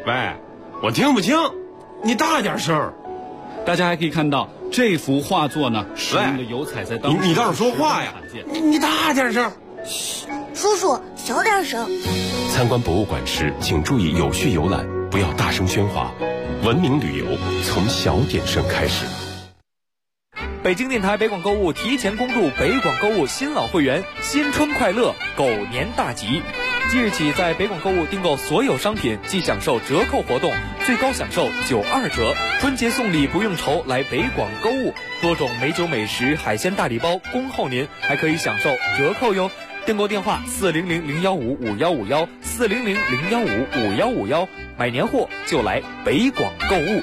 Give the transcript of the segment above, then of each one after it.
喂，我听不清，你大点声。 大家还可以看到这幅画作呢，使用的油彩在当时你倒是说话呀！你大点声。 嘘，叔叔小点声。 参观博物馆时，请注意有序游览，不要大声喧哗。文明旅游从小点声开始。 北京电台北广购物提前公布北广购物新老会员新春快乐狗年大吉。即日起，在北广购物订购所有商品即享受折扣活动，最高享受92折。春节送礼不用愁，来北广购物，多种美酒美食、海鲜大礼包恭候您，还可以享受折扣哟。订购电话400-015-5151，400-015-5151，买年货就来北广购物。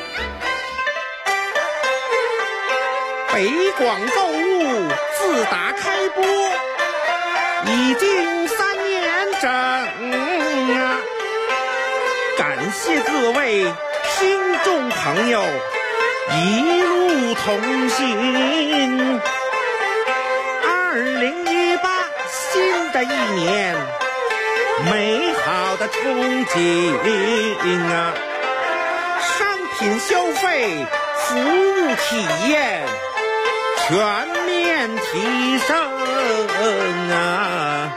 北广购物自打开播已经3年整啊！感谢各位听众朋友一路同行。2018新的一年，美好的憧憬啊！商品消费、服务体验全面提升啊！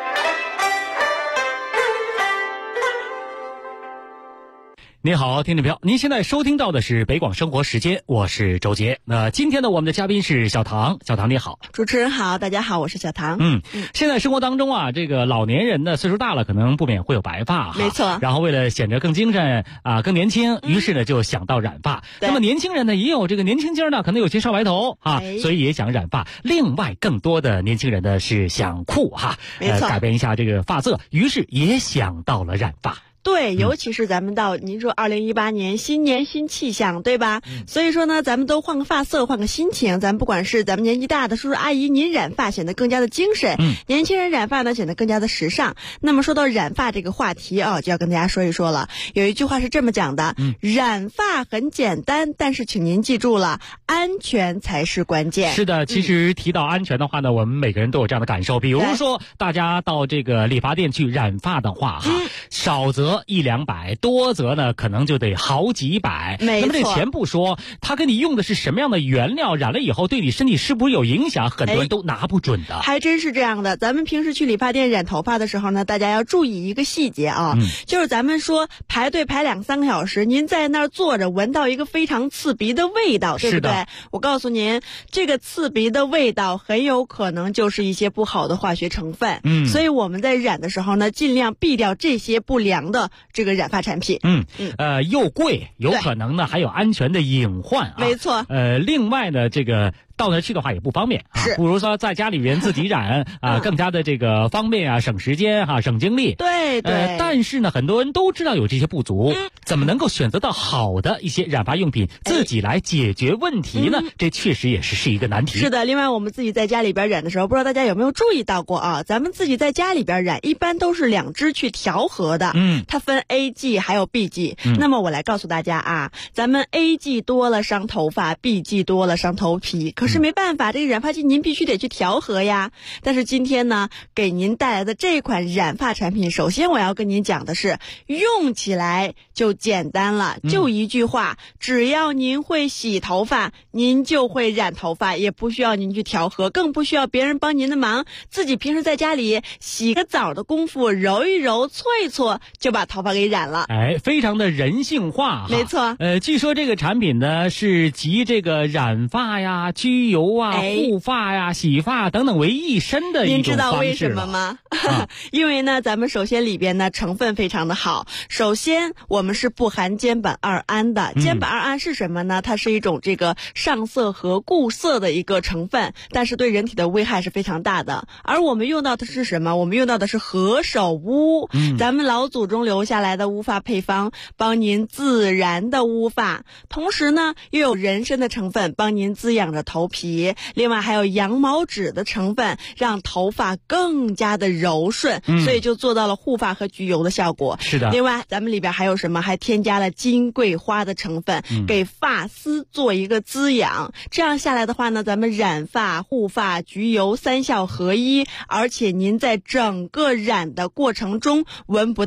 你好，听众朋友，您现在收听到的是北广生活时间，我是周杰。那今天呢，我们的嘉宾是小唐。小唐你好。 主持人好，大家好，我是小唐。 现在生活当中啊，这个老年人呢岁数大了，可能不免会有白发没错。 然后为了显得更精神啊，更年轻，于是呢就想到染发。那么年轻人呢也有这个年轻劲儿呢，可能有些少白头啊，所以也想染发。另外，更多的年轻人呢是想酷哈，改变一下这个发色，于是也想到了染发。 对，尤其是咱们到您说2018年新年新气象，对吧？所以说呢，咱们都换个发色，换个心情。咱们不管是咱们年纪大的叔叔阿姨，您染发显得更加的精神；年轻人染发呢，显得更加的时尚。那么说到染发这个话题啊，就要跟大家说一说了。有一句话是这么讲的：染发很简单，但是请您记住了，安全才是关键。 是的，其实提到安全的话呢，我们每个人都有这样的感受。比如说，大家到这个理发店去染发的话，少则100-200，多则呢可能就得好几百。那么这钱不说，他跟你用的是什么样的原料，染了以后对你身体是不是有影响，很多人都拿不准的。 还真是这样的。咱们平时去理发店染头发的时候呢，大家要注意一个细节啊，就是咱们说排队排2-3个小时，您在那儿坐着，闻到一个非常刺鼻的味道，对不对？我告诉您，这个刺鼻的味道很有可能就是一些不好的化学成分。所以我们在染的时候呢，尽量避掉这些不良的这个染发产品。 又贵，有可能呢还有安全的隐患啊。 没错。 另外呢，这个到那去的话也不方便啊，不如说在家里边自己染啊，更加的这个方便啊，省时间哈，省精力。 对。 但是呢，很多人都知道有这些不足，怎么能够选择到好的一些染发用品，自己来解决问题呢？这确实也是一个难题。 是的，另外我们自己在家里边染的时候，不知道大家有没有注意到过啊？咱们自己在家里边染，一般都是2支去调和的。它分 A 剂还有 B 剂。那么我来告诉大家啊，咱们 A 剂多了伤头发， B 剂多了伤头皮。可是没办法，这个染发剂您必须得去调和呀。但是今天呢，给您带来的这款染发产品，首先我要跟您讲的是，用起来就简单了，就一句话，只要您会洗头发，您就会染头发，也不需要您去调和，更不需要别人帮您的忙，自己平时在家里洗个澡的功夫，揉一揉，搓一搓，就把头发给染了。 非常的人性化。 没错。 据说这个产品呢是集这个染发呀、焗油啊、护发呀、洗发等等为一身的一种方式。您知道为什么吗？因为呢，咱们首先里边呢成分非常的好。首先，我们是不含尖苯二胺的。尖苯二胺是什么呢？它是一种这个上色和固色的一个成分，但是对人体的危害是非常大的。而我们用到的是什么？我们用到的是何首乌。咱们老祖宗留下来的乌发配方，帮您自然的乌发，同时呢又有人参的成分，帮您滋养着头皮。另外还有羊毛脂的成分，让头发更加的柔顺，所以就做到了护发和焗油的效果。 是的。 另外咱们里边还有什么？还添加了金桂花的成分，给发丝做一个滋养。这样下来的话呢，咱们染发、护发、焗油3效合一，而且您在整个染的过程中闻不到任何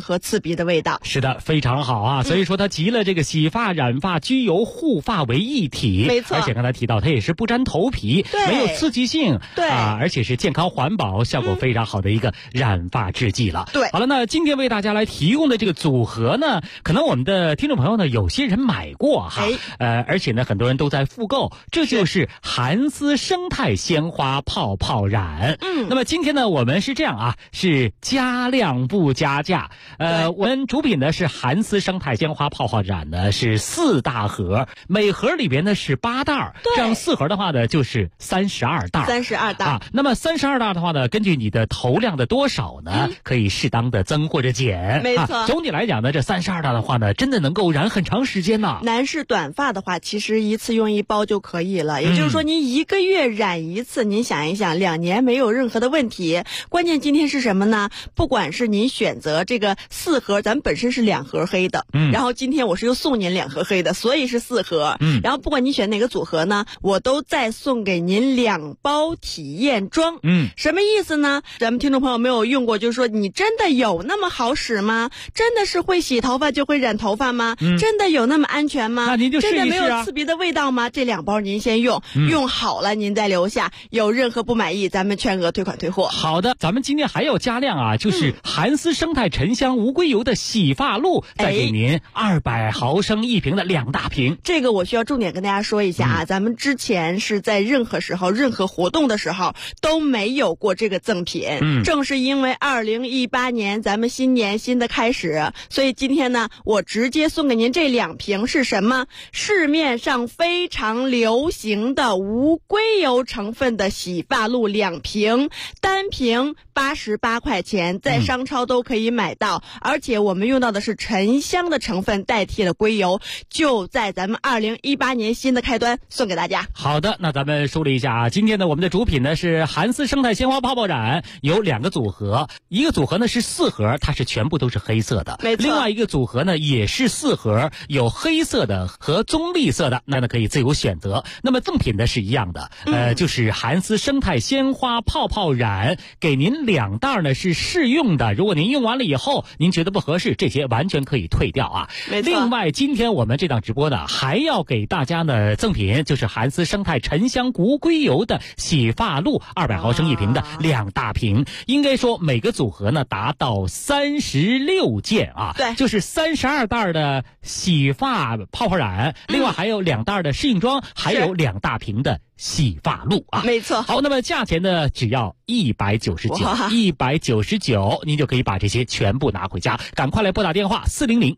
何刺鼻的味道。 是的，非常好啊。所以说它集了这个洗发、染发、焗油、护发为一体， 没错。 而且刚才提到它也是不沾头皮，没有刺激性， 对而且是健康环保，效果非常好的一个染发制剂了。 对， 好了，那今天为大家来提供的这个组合呢，可能我们的听众朋友呢，有些人买过哈，而且呢，很多人都在复购，这就是韩丝生态鲜花泡泡染。那么今天呢，我们是这样啊，是加量不加价。我们主品呢是韩丝生态鲜花泡泡染呢是4大盒，每盒里边呢是8袋，这样4盒的话呢就是32袋。 32袋啊。那么32袋的话呢，根据你的头量的多少呢，可以适当的增或者减。 没错。 总体来讲呢，这32袋的话呢，真的能够染很长时间呢。 男士短发的话，其实一次用1包就可以了。也就是说，您1个月染1次，您想一想，2年没有任何的问题。关键今天是什么呢？不管是您选择这个4盒，咱们本身是2盒黑的，然后今天我是又送您2盒黑的，所以是4盒。然后不管你选哪个组合呢，我都再送给您2包体验装。什么意思呢？咱们听众朋友没有用过，就是说你真的有那么好使吗？真的是会洗头发就会染头发吗？真的有那么安全吗？ 那您就试一试啊。 真的没有刺鼻的味道吗？这2包您先用，用好了您再留下，有任何不满意咱们全额退款退货。 好的，咱们今天还要加量啊，就是韩丝生态沉香无硅油的洗发露，再给您200毫升1瓶的2大瓶。 这个我需要重点跟大家说一下啊，咱们之前是在任何时候、任何活动的时候都没有过这个赠品。正是因为2018年咱们新年新的开始，所以今天呢，我直接送给您这2瓶是什么？市面上非常流行的无硅油成分的洗发露2瓶，单瓶88块钱，在商超都可以买到，而且我们用到的是沉香的成分代替了硅油，就在咱们2018年新的开端送给大家。 好的，那咱们梳理一下啊，今天呢我们的主品呢是韩丝生态鲜花泡泡染，有2个组合，一个组合呢是4盒，它是全部都是黑色的， 没错。 另外一个组合呢也是4盒，有黑色的和棕绿色的，那可以自由选择。那么赠品呢是一样的，就是韩丝生态鲜花泡泡染，给您2袋呢是试用的，如果您用完了以后您觉得不合适，这些完全可以退掉啊。 没错。 另外今天我们这档直播呢还要给大家呢赠品，就是韩丝生态沉香无硅油的洗发露200毫升1瓶的2大瓶，应该说每个组合呢达到36件啊， 对， 就是32袋的洗发泡泡染，另外还有2袋的适应装，还有2大瓶的洗发露啊， 没错。 好，那么价钱呢只要199，您就可以把这些全部拿回家。赶快来拨打电话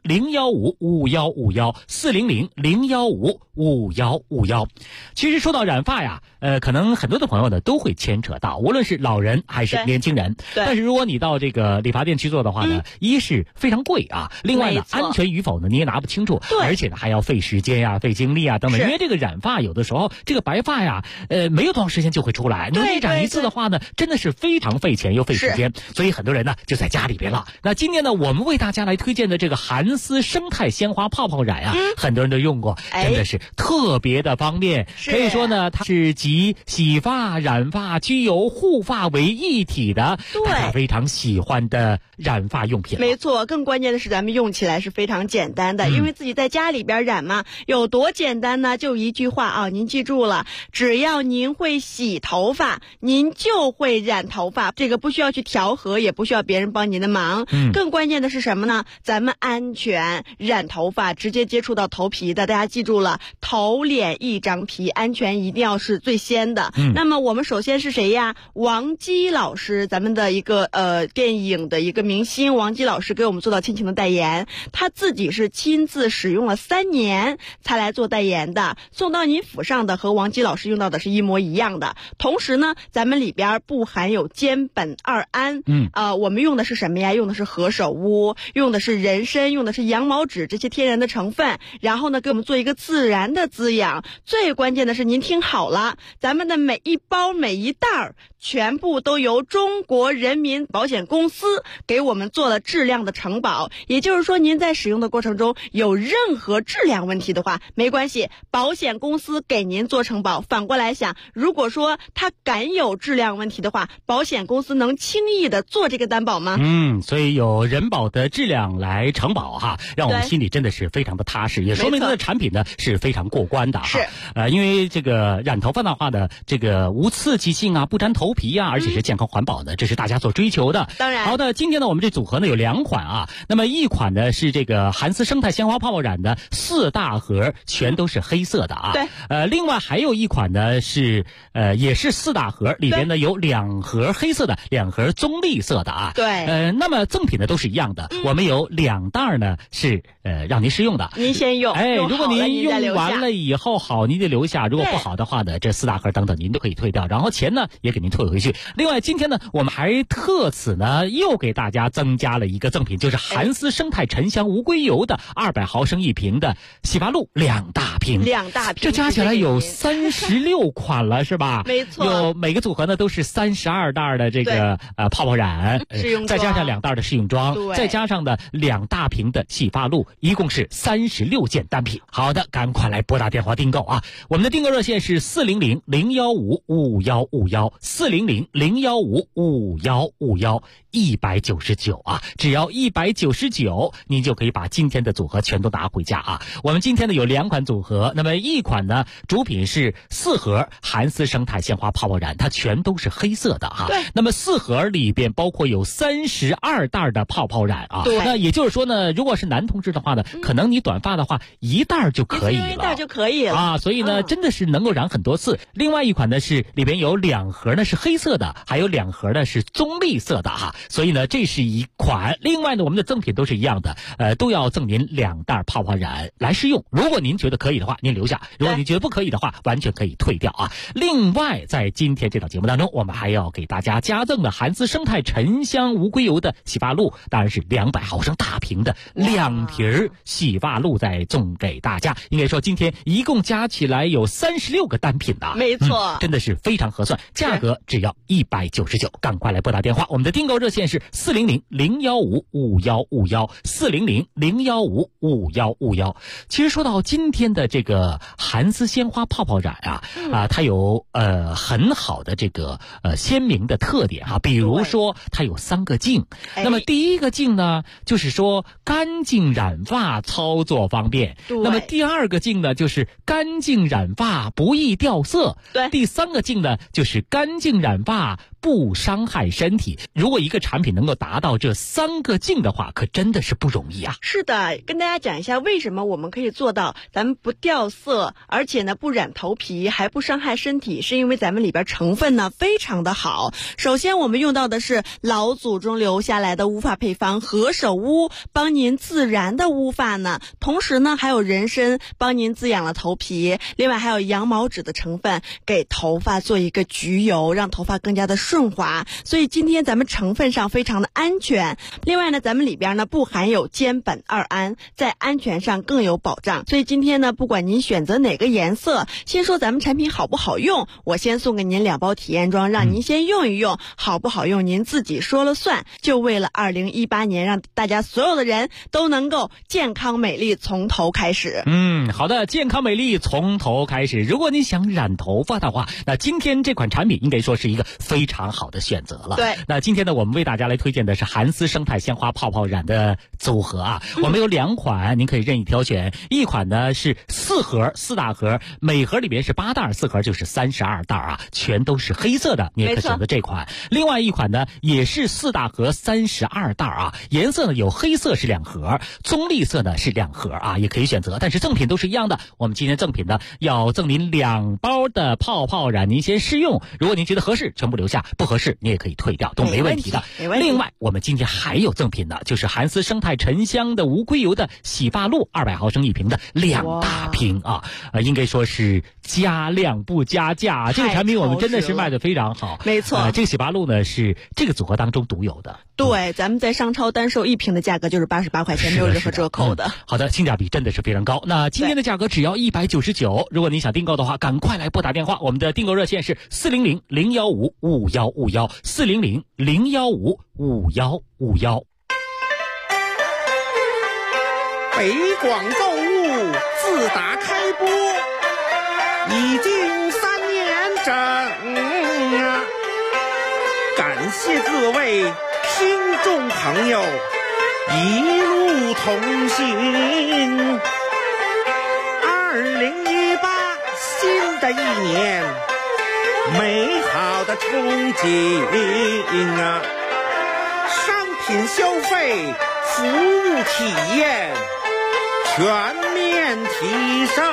400-015-5151，400-015-5151。其实说到染发呀，可能很多的朋友呢都会牵扯到，无论是老人还是年轻人。但是如果你到这个理发店去做的话呢，一是非常贵啊，另外呢安全与否呢你也拿不清楚，而且呢还要费时间呀、费精力啊等等。因为这个染发有的时候这个白发呀，没有多长时间就会出来，你染一次的话呢，真的是非常费钱又费时间，所以很多人呢就在家里边了。那今天呢，我们为大家来推荐的这个韩丝生态鲜花泡泡染啊，很多人都用过，真的是特别的方便。可以说呢，它是集洗发、染发、焗油、护发为一体的，大家非常喜欢的染发用品。 没错，更关键的是咱们用起来是非常简单的，因为自己在家里边染嘛，有多简单呢？就一句话啊，您记住了，只要您会洗头发，您就会染头发，这个不需要去调和，也不需要别人帮您的忙。更关键的是什么呢？咱们安全，染头发直接接触到头皮的，大家记住了，头脸一张皮，安全一定要是最先的。那么我们首先是谁呀？王姬老师，咱们的一个电影的一个明星，王姬老师给我们做到亲情的代言，他自己是亲自使用了3年才来做代言的，送到您府上的和王姬老师用到的是一模一样的。同时呢，咱们里边不含有间苯二胺，我们用的是什么呀？用的是何首乌，用的是人参，用的是羊毛脂，这些天然的成分，然后呢给我们做一个自然的滋养。最关键的是您听好了，咱们的每一包每一袋全部都由中国人民保险公司给我们做了质量的承保。也就是说，您在使用的过程中有任何质量问题的话，没关系，保险公司给您做承保。反过来想，如果说它敢有质量问题的话，保险公司能轻易的做这个担保吗？ 所以有人保的质量来承保哈，让我们心里真的是非常的踏实，也说明它的产品呢是非常过关的哈。 是， 因为这个染头发的话呢，这个无刺激性啊，不沾头皮啊，而且是健康环保的，这是大家所追求的。 当然。 好的，今天呢我们这组合呢有2款啊，那么一款呢是这个韩丝生态鲜花泡泡染的4大盒，全都是黑色的啊。 对。 另外还有一款呢是也是4大盒，里边呢有2盒黑色的，2盒棕绿色的啊。 对。 那么赠品呢都是一样的，我们有2袋呢是让您试用的。 您先用。 如果您用完了以后好，您就留下；如果不好的话呢，这4大盒等等您都可以退掉，然后钱呢也给您退回去。另外今天呢我们还特此呢又给大家增加了一个赠品，就是韩丝生态沉香无硅油的200毫升1瓶的洗发露2大瓶，这加起来有36款了是吧？ 没错。 有每个组合呢都是32袋的这个泡泡染，再加上2袋的试用装，再加上的2大瓶的洗发露，一共是36件单品。好的，赶快来拨打电话订购啊！我们的订购热线是400-015-5151 400-015-5151 199啊，只要199，您就可以把今天的组合全都拿回家啊！我们今天呢有2款组合，那么一款呢主品是4盒韩丝生态鲜花泡泡染，它全都是黑色的哈。 对。 那么4盒里边包括有32袋的泡泡染啊。 对。 那也就是说呢，如果是男同志的话呢，可能你短发的话1袋就可以了。 1袋就可以了啊，所以呢真的是能够染很多次。另外一款呢是里边有2盒呢是黑色的，还有2盒呢是棕绿色的哈。所以呢这是一款。另外呢我们的赠品都是一样的，都要赠您2袋泡泡染来试用。如果您觉得可以的话您留下，如果您觉得不可以的话完全可以退掉啊。另外在今天这档节目当中，我们还要给大家加赠的韩丝生态沉香无硅油的洗发露，当然是200毫升大瓶的2瓶洗发露再送给大家。应该说今天一共加起来有36个单品啊。 没错。 真的是非常合算，价格只要199，赶快来拨打电话。我们的订购热线是400-015-5151 400-015-5151。其实说到今天的这个韩丝鲜花泡泡染它有很好的这个鲜明的特点啊，比如说它有3个镜。那么第一个镜呢就是说干净染发操作方便，那么第2个镜呢就是干净染发不易掉色，第3个镜呢就是干净染发不伤害身体。如果一个产品能够达到这3个镜的话，可真的是不容易啊。 是的，跟大家讲一下为什么我们可以做到咱们不掉色，而且呢不染头皮还不伤害身体，是因为咱们里边成分呢非常的好。首先我们用到的是老祖宗留下来的乌发配方何首乌，帮您自然的乌发呢，同时呢还有人参帮您滋养了头皮，另外还有羊毛脂的成分给头发做一个焗油，让头发更加的顺滑。所以今天咱们成分上非常的安全。另外呢咱们里边呢不含有间苯二胺，在安全上更有保障。所以今天呢不管您选择哪个颜色，先说咱们产品好不好用，我先送给您2包体验装，让您先用一用，好不好用您自己说了算。就为了2018年让大家所有的人都能够健康美丽从头开始。 好的，健康美丽从头开始。如果你想染头发的话，那今天这款产品应该说是一个非常好的选择了。 对。 那今天呢我们为大家来推荐的是韩丝生态鲜花泡泡染的组合啊。我们有2款，您可以任意挑选。一款呢是4盒4大盒，每盒里面是8袋，4盒就是32袋啊，全都是黑色的，你也可选择这款。另外一款呢也是4大盒32袋啊，颜色呢有黑色是2盒，棕绿色呢是2盒啊，也可以选择，但是赠品都是一样的。我们今天赠品呢要赠您2包的泡泡染，您先试用，如果您觉得合适全部留下，不合适你也可以退掉，都没问题的。另外我们今天还有赠品呢，就是韩丝生态沉香的无硅油的洗发露200毫升1瓶的2大瓶啊，应该说是加量不加价。这个产品我们真的是卖得非常好。 没错。 这个洗发露呢是这个组合当中独有的。 对，咱们在商超单售1瓶的价格就是88块钱，没有任何折扣的。 好的，性价比真的是非常高。那今天的价格只要199，如果你想订购的话，赶快来拨打电话，我们的订购热线是400-015-5151，400-015-5151。 北广购物自打开播已经3年整啊，感谢各位听众朋友一路同行。2018新的一年，美好的憧憬啊，商品消费服务体验全面提升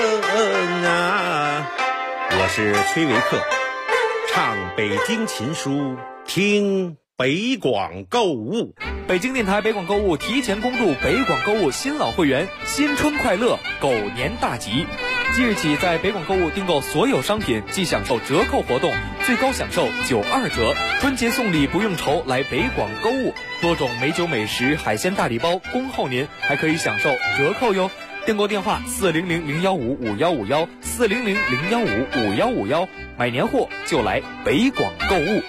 啊！我是崔维克，唱北京琴书，听北广购物。 北京电台北广购物提前恭祝北广购物新老会员新春快乐，狗年大吉！即日起，在北广购物订购所有商品即享受折扣活动，最高享受92折。春节送礼不用愁，来北广购物，多种美酒美食、海鲜大礼包恭候您，还可以享受折扣哟。订购电话400-015-5151，400-015-5151，买年货就来北广购物。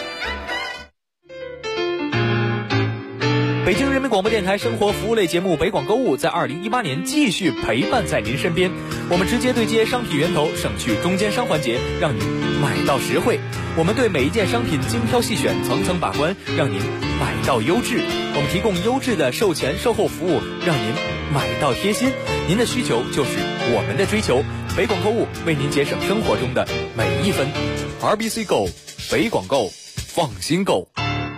北京人民广播电台生活服务类节目北广购物在2018年继续陪伴在您身边，我们直接对接商品源头，省去中间商环节，让您买到实惠。我们对每一件商品精挑细选，层层把关，让您买到优质。我们提供优质的售前售后服务，让您买到贴心。您的需求就是我们的追求，北广购物为您节省生活中的每一分。RBC 购，北广购，放心购。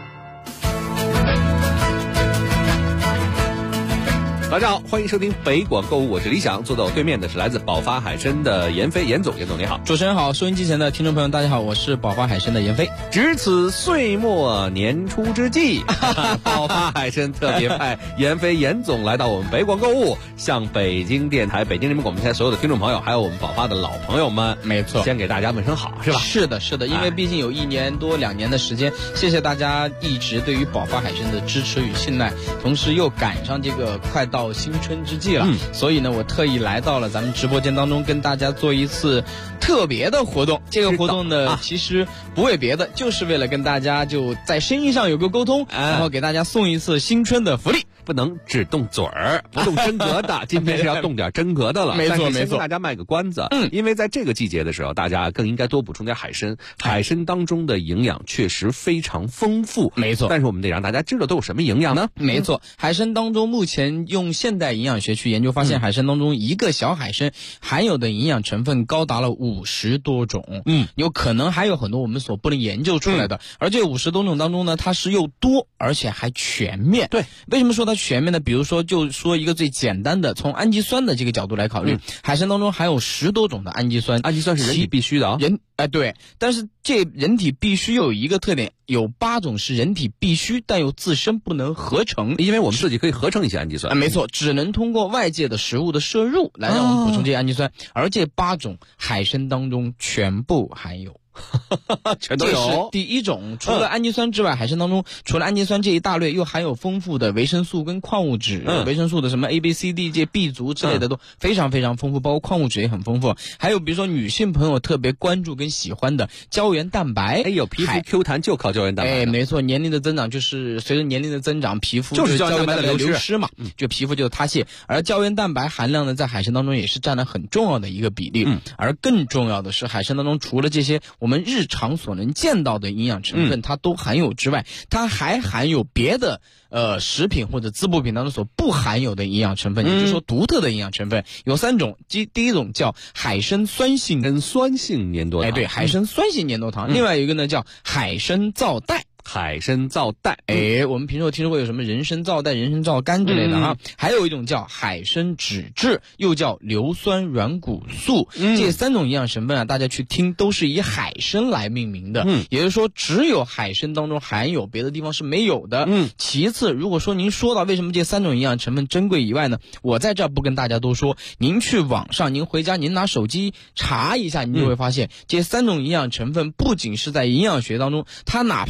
大家好，欢迎收听北广购物，我是李想，坐在我对面的是来自宝发海参的严飞，严总你好。 主持人好，收音机前的听众朋友大家好，我是宝发海参的严飞。 值此岁末年初之际，宝发海参特别派严飞严总来到我们北广购物，向北京电台、北京人民广播电台所有的听众朋友，还有我们宝发的老朋友们， 没错， 先给大家问声好，是吧？ 是的，是的，因为毕竟有1年多2年的时间，谢谢大家一直对于宝发海参的支持与信赖，同时又赶上这个快到新春之际了，所以呢，我特意来到了咱们直播间当中，跟大家做一次特别的活动。这个活动呢，其实不为别的，就是为了跟大家就在生意上有个沟通，然后给大家送一次新春的福利。 不能只动嘴儿，不动真格的。今天是要动点真格的了。 没错，没错。 大家卖个关子，因为在这个季节的时候，大家更应该多补充点海参。海参当中的营养确实非常丰富， 没错。 但是我们得让大家知道都有什么营养呢？ 没错，海参当中目前用现代营养学去研究，发现海参当中一个小海参含有的营养成分高达了50多种。有可能还有很多我们所不能研究出来的。而这50多种当中呢，它是又多而且还全面。 对， 为什么说它全面呢？比如说，就说一个最简单的，从氨基酸的这个角度来考虑，海参当中含有10多种的氨基酸。 氨基酸是人体必须的啊。 对，但是这人体必须有一个特点，有8种是人体必须，但又自身不能合成， 因为我们自己可以合成一些氨基酸。 没错，只能通过外界的食物的摄入来让我们补充这些氨基酸，而这8种海参当中全部含有。 全都有。 这是第一种，除了氨基酸之外，海参当中除了氨基酸这一大类，又含有丰富的维生素跟矿物质。维生素的什么 A、B、C、D 这 B 族之类的都非常非常丰富，包括矿物质也很丰富。还有比如说女性朋友特别关注跟喜欢的胶原蛋白。 有皮肤 Q 弹就靠胶原蛋白。 没错，年龄的增长就是随着年龄的增长，皮肤就是胶原蛋白的流失嘛，就皮肤就塌陷。而胶原蛋白含量呢，在海参当中也是占了很重要的一个比例。而更重要的是，海参当中除了这些我们日常所能见到的营养成分它都含有之外，它还含有别的食品或者滋补品当中所不含有的营养成分，也就是说独特的营养成分有3种。第一种叫海参酸性跟酸性粘多糖。 对，海参酸性粘多糖。另外有一个呢叫海参皂苷。 海参皂苷， 我们平时听说过有什么人参皂苷、人参皂苷之类的还有一种叫海参脂质，又叫硫酸软骨素。这3种营养成分大家去听都是以海参来命名的。也就是说，只有海参当中含有，别的地方是没有的。其次，如果说您说到为什么这3种营养成分珍贵以外呢，我在这儿不跟大家多说，您去网上，您回家，您拿手机查一下，您就会发现这3种营养成分不仅是在营养学当中，它哪怕在很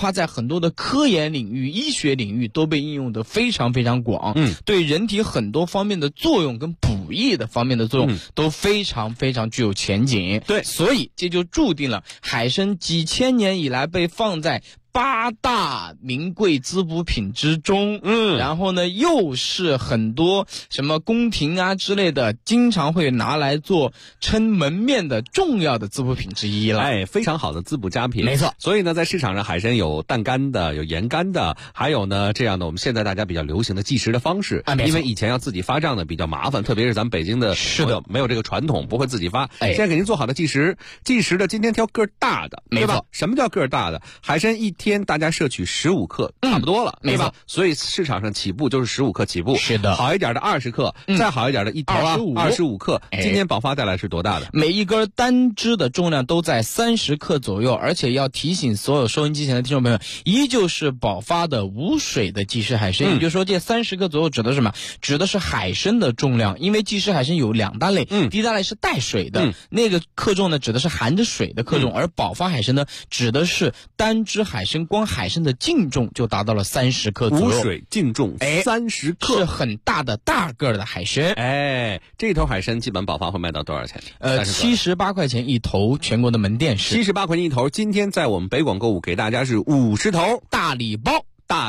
很多的科研领域、医学领域都被应用的非常非常广，对人体很多方面的作用跟补益的方面的作用都非常非常具有前景。 对， 所以这就注定了海参几千年以来被放在8大名贵滋补品之中，然后呢，又是很多什么宫廷啊之类的，经常会拿来做撑门面的重要的滋补品之一了。 哎，非常好的滋补佳品， 没错。 所以呢，在市场上，海参有淡干的，有盐干的，还有呢这样的我们现在大家比较流行的计时的方式，因为以前要自己发账的比较麻烦，特别是咱们北京的朋友没有这个传统，不会自己发。现在给您做好的计时的，今天挑个儿大的，对吧？什么叫个儿大的？海参一天大家摄取15克，差不多了，对吧？所以市场上起步就是15克起步， 是的。 好一点的20克，再好一点的一头啊25克。今天宝发带来是多大的？ 每一根单只的重量都在30克左右，而且要提醒所有收音机前的听众朋友，依旧是宝发的无水的即食海参，也就是说这30克左右指的是什么？指的是海参的重量，因为即食海参有2大类，第一大类是带水的，那个克重呢指的是含着水的克重，而宝发海参呢指的是单只海参光海参的净重就达到了30克左右， 无水净重30克， 是很大的大个的海参。 这头海参基本宝发会卖到多少钱 ？78块钱一头，全国的门店是 78块钱一头。今天在我们北广购物给大家是50头大礼包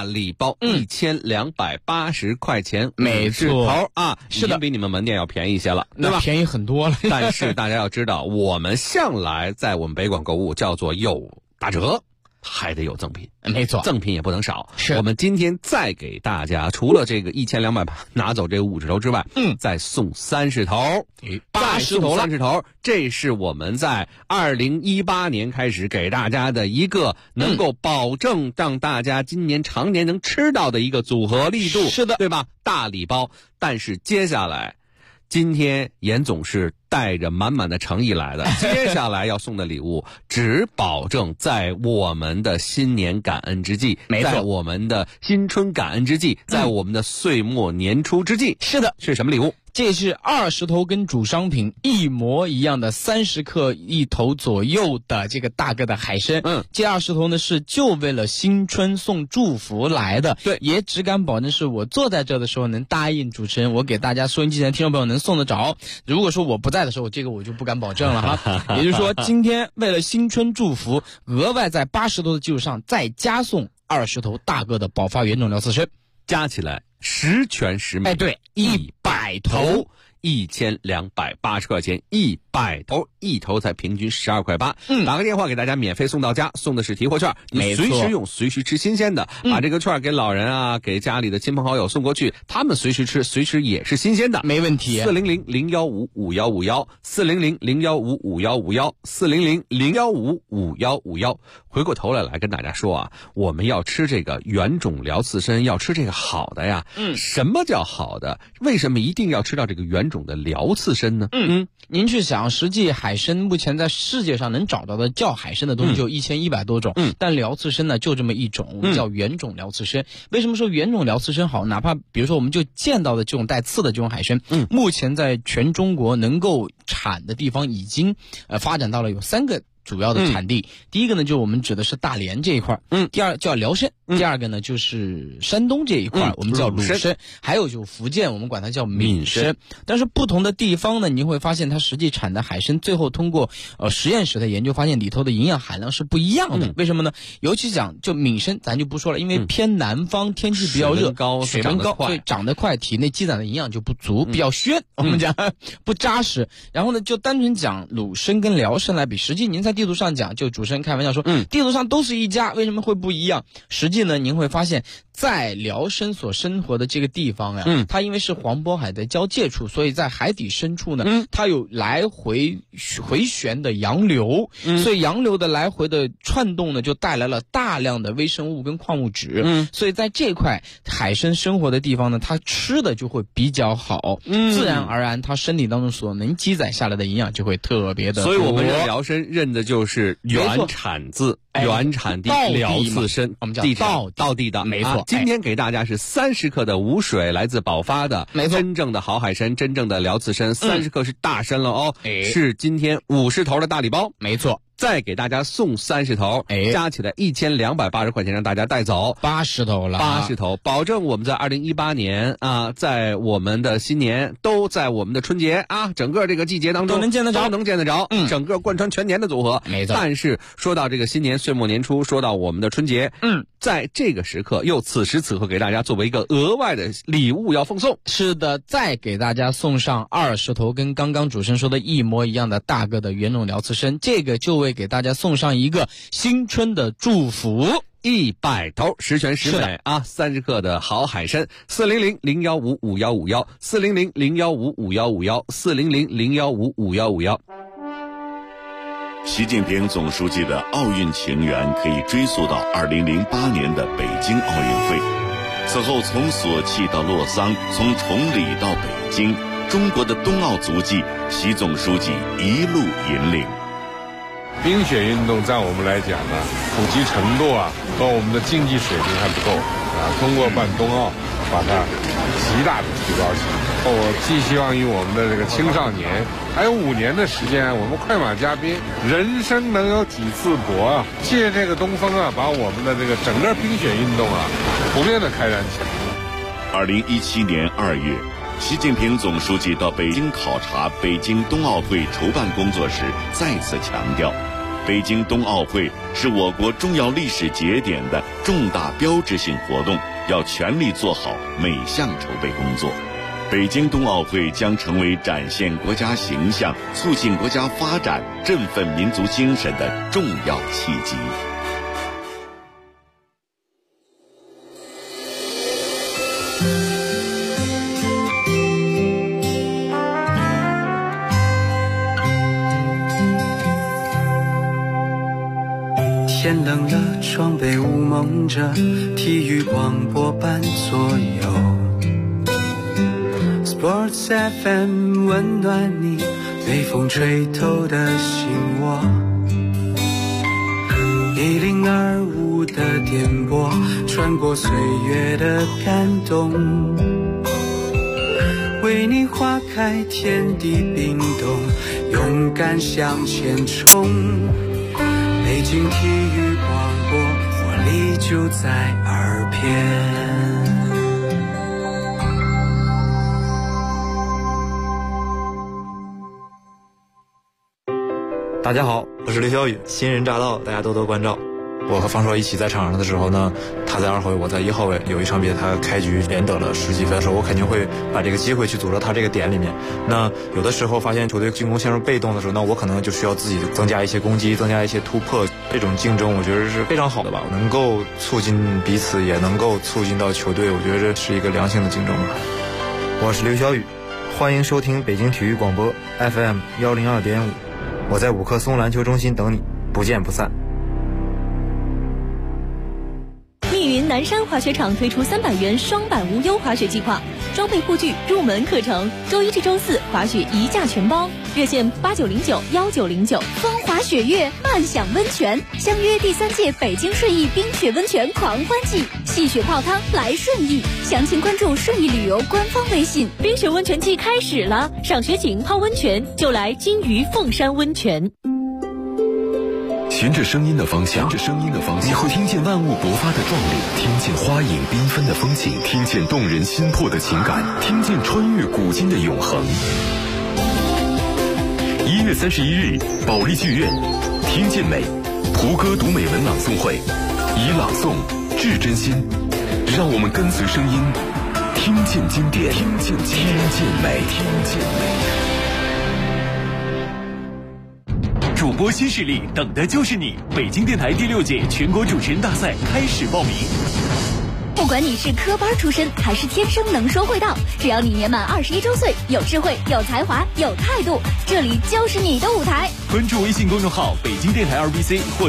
，1280块钱， 没错啊，是的，比你们门店要便宜一些了，对吧？ 便宜很多了。 但是大家要知道，我们向来在我们北广购物叫做有打折，还得有赠品， 没错， 赠品也不能少。 是我们今天再给大家，除了这个1200拿走这50头之外，再送30头，80头了，30头。这是我们在2018年开始给大家的一个能够保证让大家今年常年能吃到的一个组合力度， 是的， 对吧？大礼包。但是接下来，今天严总是带着满满的诚意来的，接下来要送的礼物只保证在我们的新年感恩之际，在我们的新春感恩之际，在我们的岁末年初之际。 是的， 是什么礼物？ 这是20头跟主商品一模一样的30克一头左右的这个大个的海参。这20头呢是就为了新春送祝福来的。 对， 也只敢保证是我坐在这的时候能答应主持人，我给大家收音机前的听众朋友能送得着。如果说我不在的时候，这个我就不敢保证了哈。也就是说，今天为了新春祝福，额外在80头的基础上再加送20头大个的宝发原种辽刺参， 加起来10全10美。 对，100头。 1280块钱，100头，一头才平均12块8。打个电话给大家免费送到家，送的是提货券，你随时用，随时吃新鲜的。把这个券给老人啊，给家里的亲朋好友送过去，他们随时吃，随时也是新鲜的， 没问题。 400-015-5151，400-015-5151，400-015-5151。回过头来跟大家说啊，我们要吃这个原种辽刺参，要吃这个好的呀。什么叫好的？为什么一定要吃到这个原种的辽刺参呢？ 您去想，实际海参目前在世界上能找到的叫海参的东西就1100多种，但辽刺参呢就这么一种，我们叫原种辽刺参。为什么说原种辽刺参好？哪怕比如说我们就见到的这种带刺的这种海参，目前在全中国能够产的地方已经发展到了有3个主要的产地。第一个呢，就我们指的是大连这一块，第二叫辽参，第二个呢就是山东这一块，我们叫鲁参，还有就福建，我们管它叫闽参。但是不同的地方呢，你会发现它实际产的海参，最后通过实验室的研究发现里头的营养含量是不一样的。为什么呢？尤其讲就闽参，咱就不说了，因为偏南方，天气比较热，水温高，所以长得快，体内积攒的营养就不足，比较宣，我们讲不扎实。然后呢，就单纯讲鲁参跟辽参来比，实际您在地图上讲，就主持人开玩笑说，地图上都是一家，为什么会不一样？实际呢，您会发现在辽参所生活的这个地方呀，它因为是黄渤海的交界处，所以在海底深处呢，它有来回回旋的洋流，所以洋流的来回的串动呢，就带来了大量的微生物跟矿物质，所以在这块海参生活的地方呢，它吃的就会比较好，自然而然它身体当中所能积攒下来的营养就会特别的多。 所以我们认辽参认的就是原产自原产地辽刺参， 我们叫道地的， 没错。 今天给大家是30克的无水，来自宝发的， 没错， 真正的好海参，真正的辽刺参，30克是大参了哦，是今天50头的大礼包， 没错。 再给大家送30头，加起来1280块钱让大家带走 80头了 ，80头，保证我们在2018年啊，在我们的新年都在我们的春节啊，整个这个季节当中都能见得着， 整个贯穿全年的组合， 没错。 但是说到这个新年岁末年初，说到我们的春节，在这个时刻又此时此刻给大家作为一个额外的礼物要奉送。 是的，再给大家送上20头跟刚刚主持人说的一模一样的大个的圆种辽刺参，这个就为给大家送上一个新春的祝福。 100头十全十美啊！30克的好海参，400-015-5151，400-015-5151，400-015-5151。 习近平总书记的奥运情缘可以追溯到2008年的北京奥运会。此后从索契到洛桑，从崇礼到北京，中国的冬奥足迹，习总书记一路引领。 冰雪运动在我们来讲呢，普及程度啊和我们的竞技水平还不够啊。通过办冬奥，把它极大的提高起来。我寄希望于我们的这个青少年，还有5年的时间，我们快马加鞭，人生能有几次搏啊！借这个东风啊，把我们的这个整个冰雪运动啊，普遍的开展起来。 2017年2月，习近平总书记到北京考察北京冬奥会筹办工作时，再次强调，北京冬奥会是我国重要历史节点的重大标志性活动，要全力做好每项筹备工作。北京冬奥会将成为展现国家形象、促进国家发展、振奋民族精神的重要契机。 天冷了，窗被雾蒙着，体育广播伴左右。Sports FM 温暖你被风吹透的心窝，1025的电波穿过岁月的感动，为你花开天地冰冻，勇敢向前冲。北京体育广播，活力就在耳边。 大家好，我是刘晓宇，新人乍到，大家多多关照。我和方硕一起在场上的时候呢，他在2号位，我在1号位。有一场比赛，他开局连得了10几分的时候，我肯定会把这个机会去组织他这个点里面。那有的时候发现球队进攻陷入被动的时候，那我可能就需要自己增加一些攻击，增加一些突破。这种竞争我觉得是非常好的吧，能够促进彼此，也能够促进到球队，我觉得这是一个良性的竞争吧。 我是刘晓宇，欢迎收听北京体育广播 FM 102.5，我在5棵松篮球中心等你，不见不散。 密云南山滑雪场推出300元双板无忧滑雪计划，装备护具入门课程，周1至周4滑雪1价全包，热线89091909，风滑雪月，慢享温泉，相约第3届北京顺义冰雪温泉狂欢季，戏雪泡汤来顺义，详情关注顺义旅游官方微信。冰雪温泉季开始了，赏雪景泡温泉就来金鱼凤山温泉。 循着声音的方向，你会听见万物勃发的壮丽，听见花影缤纷的风景，听见动人心魄的情感，听见穿越古今的永恒。1月31日，保利剧院，听见美，蒲歌读美文朗诵会，以朗诵致真心，让我们跟随声音，听见经典，听见美。 主播新势力，等的就是你！北京电台第6届全国主持人大赛开始报名。 不管你是科班出身还是天生能说会道，只要你年满21周岁，有智慧、有才华、有态度，这里就是你的舞台。 关注微信公众号北京电台2BC或